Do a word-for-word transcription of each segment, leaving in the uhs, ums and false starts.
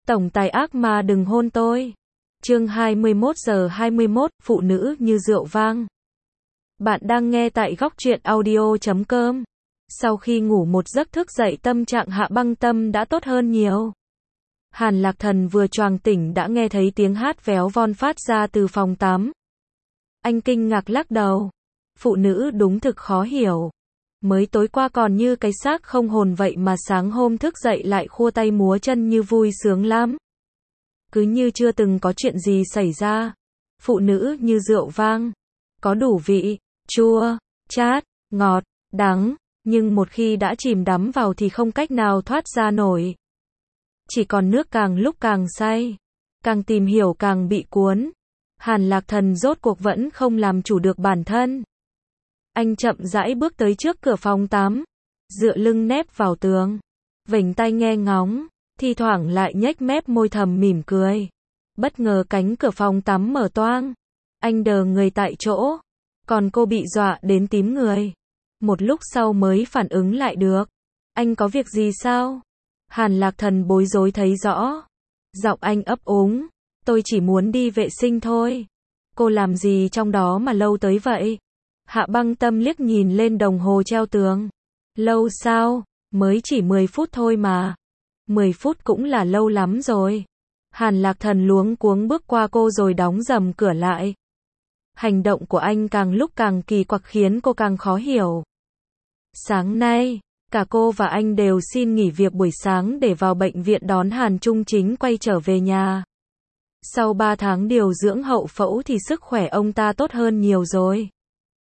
Tổng tài ác mà đừng hôn tôi. Chương hai mươi mốt giờ hai mươi mốt, phụ nữ như rượu vang. Bạn đang nghe tại góc truyện audio chấm com. Sau khi ngủ một giấc thức dậy tâm trạng Hạ Băng Tâm đã tốt hơn nhiều. Hàn Lạc Thần vừa choàng tỉnh đã nghe thấy tiếng hát véo von phát ra từ phòng tắm. Anh kinh ngạc lắc đầu. Phụ nữ đúng thực khó hiểu. Mới tối qua còn như cái xác không hồn vậy mà sáng hôm thức dậy lại khua tay múa chân như vui sướng lắm. Cứ như chưa từng có chuyện gì xảy ra. Phụ nữ như rượu vang. Có đủ vị, chua, chát, ngọt, đắng, nhưng một khi đã chìm đắm vào thì không cách nào thoát ra nổi. Chỉ còn nước càng lúc càng say. Càng tìm hiểu càng bị cuốn. Hàn Lạc Thần rốt cuộc vẫn không làm chủ được bản thân. Anh chậm rãi bước tới trước cửa phòng tắm, dựa lưng nép vào tường, vểnh tai nghe ngóng, thi thoảng lại nhếch mép môi thầm mỉm cười. Bất ngờ cánh cửa phòng tắm mở toang, anh đờ người tại chỗ, còn cô bị dọa đến tím người. Một lúc sau mới phản ứng lại được. Anh có việc gì sao? Hàn Lạc Thần bối rối thấy rõ. Giọng anh ấp úng, tôi chỉ muốn đi vệ sinh thôi. Cô làm gì trong đó mà lâu tới vậy? Hạ Băng Tâm liếc nhìn lên đồng hồ treo tường. Lâu sao? Mới chỉ mười phút thôi mà. mười phút cũng là lâu lắm rồi. Hàn Lạc Thần luống cuống bước qua cô rồi đóng rầm cửa lại. Hành động của anh càng lúc càng kỳ quặc khiến cô càng khó hiểu. Sáng nay, cả cô và anh đều xin nghỉ việc buổi sáng để vào bệnh viện đón Hàn Trung Chính quay trở về nhà. Sau ba tháng điều dưỡng hậu phẫu thì sức khỏe ông ta tốt hơn nhiều rồi.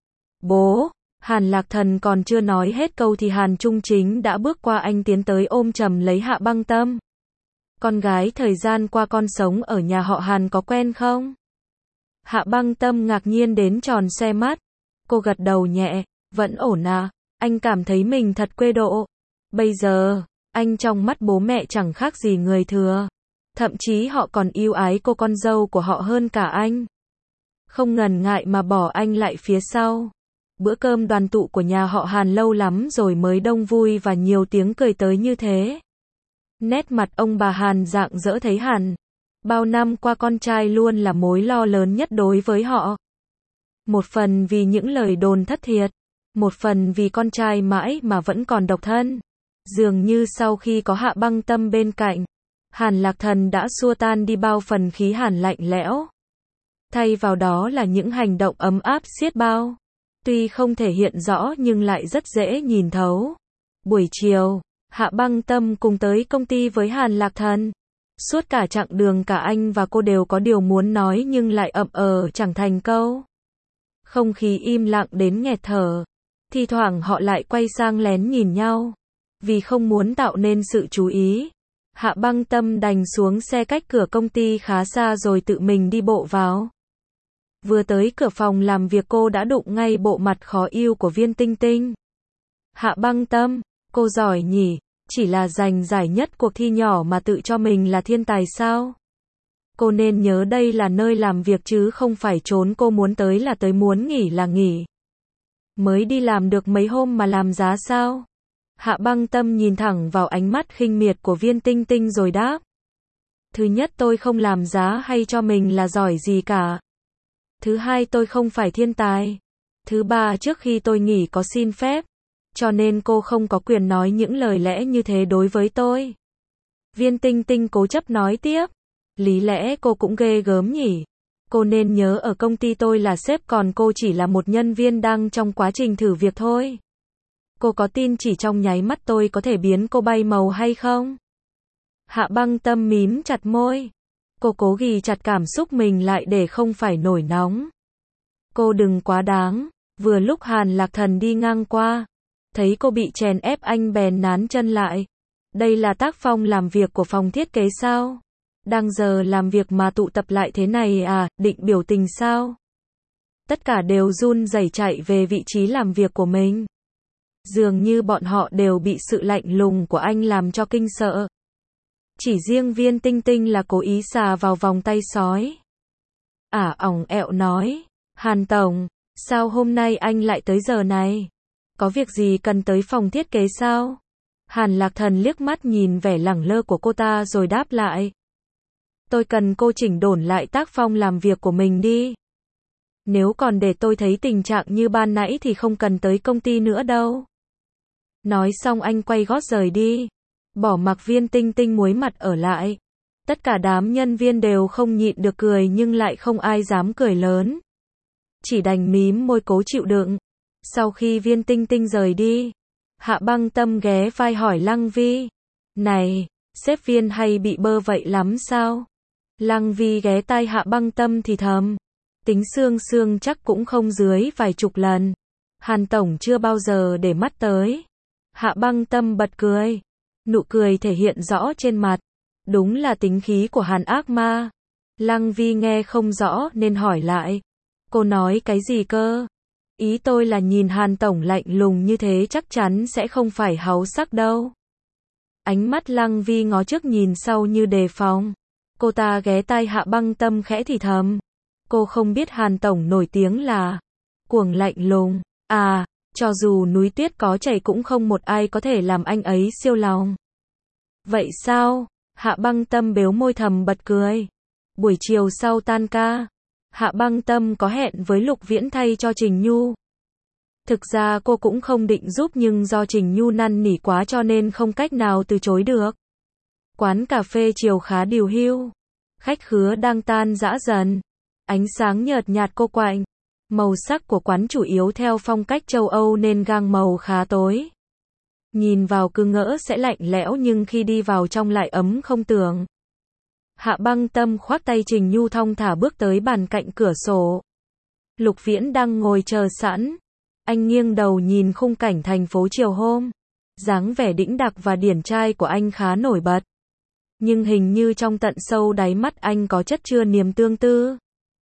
Bố, Hàn Lạc Thần còn chưa nói hết câu thì Hàn Trung Chính đã bước qua anh tiến tới ôm chầm lấy Hạ Băng Tâm. Con gái thời gian qua con sống ở nhà họ Hàn có quen không? Hạ Băng Tâm ngạc nhiên đến tròn xoe mắt. Cô gật đầu nhẹ, vẫn ổn à, anh cảm thấy mình thật quê độ. Bây giờ, anh trong mắt bố mẹ chẳng khác gì người thừa. Thậm chí họ còn yêu ái cô con dâu của họ hơn cả anh. Không ngần ngại mà bỏ anh lại phía sau. Bữa cơm đoàn tụ của nhà họ Hàn lâu lắm rồi mới đông vui và nhiều tiếng cười tới như thế. Nét mặt ông bà Hàn rạng rỡ thấy hẳn. Bao năm qua con trai luôn là mối lo lớn nhất đối với họ. Một phần vì những lời đồn thất thiệt. Một phần vì con trai mãi mà vẫn còn độc thân. Dường như sau khi có Hạ Băng Tâm bên cạnh, Hàn Lạc Thần đã xua tan đi bao phần khí hàn lạnh lẽo. Thay vào đó là những hành động ấm áp xiết bao. Tuy không thể hiện rõ nhưng lại rất dễ nhìn thấu. Buổi chiều, Hạ Băng Tâm cùng tới công ty với Hàn Lạc Thần. Suốt cả chặng đường cả anh và cô đều có điều muốn nói nhưng lại ậm ờ chẳng thành câu. Không khí im lặng đến nghẹt thở. Thi thoảng họ lại quay sang lén nhìn nhau. Vì không muốn tạo nên sự chú ý, Hạ Băng Tâm đành xuống xe cách cửa công ty khá xa rồi tự mình đi bộ vào. Vừa tới cửa phòng làm việc cô đã đụng ngay bộ mặt khó yêu của Viên Tinh Tinh. Hạ Băng Tâm, cô giỏi nhỉ, chỉ là giành giải nhất cuộc thi nhỏ mà tự cho mình là thiên tài sao? Cô nên nhớ đây là nơi làm việc chứ không phải trốn cô muốn tới là tới muốn nghỉ là nghỉ. Mới đi làm được mấy hôm mà làm giá sao? Hạ Băng Tâm nhìn thẳng vào ánh mắt khinh miệt của Viên Tinh Tinh rồi đáp. Thứ nhất tôi không làm giá hay cho mình là giỏi gì cả. Thứ hai tôi không phải thiên tài. Thứ ba trước khi tôi nghỉ có xin phép. Cho nên cô không có quyền nói những lời lẽ như thế đối với tôi. Viên Tinh Tinh cố chấp nói tiếp. Lý lẽ cô cũng ghê gớm nhỉ. Cô nên nhớ ở công ty tôi là sếp còn cô chỉ là một nhân viên đang trong quá trình thử việc thôi. Cô có tin chỉ trong nháy mắt tôi có thể biến cô bay màu hay không? Hạ Băng Tâm mím chặt môi. Cô cố ghi chặt cảm xúc mình lại để không phải nổi nóng. Cô đừng quá đáng. Vừa lúc Hàn Lạc Thần đi ngang qua, thấy cô bị chèn ép anh bèn nán chân lại. Đây là tác phong làm việc của phòng thiết kế sao? Đang giờ làm việc mà tụ tập lại thế này à, định biểu tình sao? Tất cả đều run rẩy chạy về vị trí làm việc của mình. Dường như bọn họ đều bị sự lạnh lùng của anh làm cho kinh sợ. Chỉ riêng Viên Tinh Tinh là cố ý xà vào vòng tay sói. Ả ỏng ẹo nói, Hàn Tổng, sao hôm nay anh lại tới giờ này? Có việc gì cần tới phòng thiết kế sao? Hàn Lạc Thần liếc mắt nhìn vẻ lẳng lơ của cô ta rồi đáp lại. Tôi cần cô chỉnh đốn lại tác phong làm việc của mình đi. Nếu còn để tôi thấy tình trạng như ban nãy thì không cần tới công ty nữa đâu. Nói xong anh quay gót rời đi. Bỏ mặc Viên Tinh Tinh muối mặt ở lại. Tất cả đám nhân viên đều không nhịn được cười nhưng lại không ai dám cười lớn. Chỉ đành mím môi cố chịu đựng. Sau khi Viên Tinh Tinh rời đi, Hạ Băng Tâm ghé vai hỏi Lăng Vi. Này, sếp Viên hay bị bơ vậy lắm sao? Lăng Vi ghé tai Hạ Băng Tâm thì thầm. Tính xương xương chắc cũng không dưới vài chục lần. Hàn Tổng chưa bao giờ để mắt tới. Hạ Băng Tâm bật cười. Nụ cười thể hiện rõ trên mặt. Đúng là tính khí của Hàn ác ma. Lăng Vi nghe không rõ nên hỏi lại. Cô nói cái gì cơ? Ý tôi là nhìn Hàn Tổng lạnh lùng như thế chắc chắn sẽ không phải háo sắc đâu. Ánh mắt Lăng Vi ngó trước nhìn sau như đề phòng. Cô ta ghé tai Hạ Băng Tâm khẽ thì thầm. Cô không biết Hàn Tổng nổi tiếng là cuồng lạnh lùng. À, cho dù núi tuyết có chảy cũng không một ai có thể làm anh ấy siêu lòng. Vậy sao? Hạ Băng Tâm bếu môi thầm bật cười. Buổi chiều sau tan ca, Hạ Băng Tâm có hẹn với Lục Viễn thay cho Trình Nhu. Thực ra cô cũng không định giúp nhưng do Trình Nhu năn nỉ quá cho nên không cách nào từ chối được. Quán cà phê chiều khá điều hưu. Khách khứa đang tan rã dần. Ánh sáng nhợt nhạt cô quạnh. Màu sắc của quán chủ yếu theo phong cách châu Âu nên gam màu khá tối. Nhìn vào cứ ngỡ sẽ lạnh lẽo nhưng khi đi vào trong lại ấm không tưởng. Hạ Băng Tâm khoác tay Trình Nhu thong thả bước tới bàn cạnh cửa sổ. Lục Viễn đang ngồi chờ sẵn. Anh nghiêng đầu nhìn khung cảnh thành phố chiều hôm. Dáng vẻ đĩnh đạc và điển trai của anh khá nổi bật. Nhưng hình như trong tận sâu đáy mắt anh có chất chứa niềm tương tư.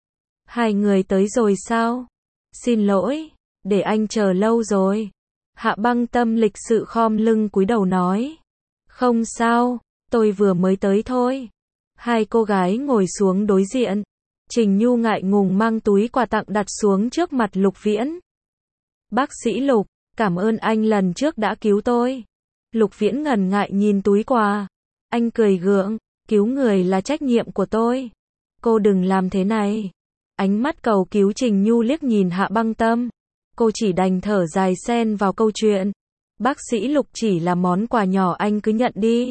Hai người tới rồi sao? Xin lỗi, để anh chờ lâu rồi. Hạ Băng Tâm lịch sự khom lưng cúi đầu nói. Không sao, tôi vừa mới tới thôi. Hai cô gái ngồi xuống đối diện. Trình Nhu ngại ngùng mang túi quà tặng đặt xuống trước mặt Lục Viễn. Bác sĩ Lục, cảm ơn anh lần trước đã cứu tôi. Lục Viễn ngần ngại nhìn túi quà. Anh cười gượng, cứu người là trách nhiệm của tôi. Cô đừng làm thế này. Ánh mắt cầu cứu Trình Nhu liếc nhìn Hạ Băng Tâm. Cô chỉ đành thở dài xen vào câu chuyện. Bác sĩ Lục chỉ là món quà nhỏ anh cứ nhận đi.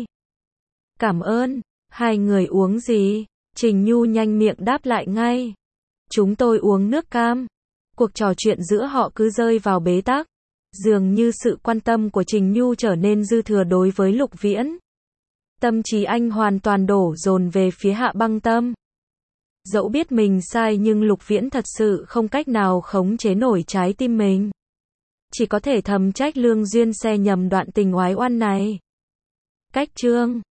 Cảm ơn. Hai người uống gì? Trình Nhu nhanh miệng đáp lại ngay. Chúng tôi uống nước cam. Cuộc trò chuyện giữa họ cứ rơi vào bế tắc. Dường như sự quan tâm của Trình Nhu trở nên dư thừa đối với Lục Viễn. Tâm trí anh hoàn toàn đổ dồn về phía Hạ Băng Tâm. Dẫu biết mình sai nhưng Lục Viễn thật sự không cách nào khống chế nổi trái tim mình. Chỉ có thể thầm trách lương duyên xe nhầm đoạn tình oái oăm này. Cách chương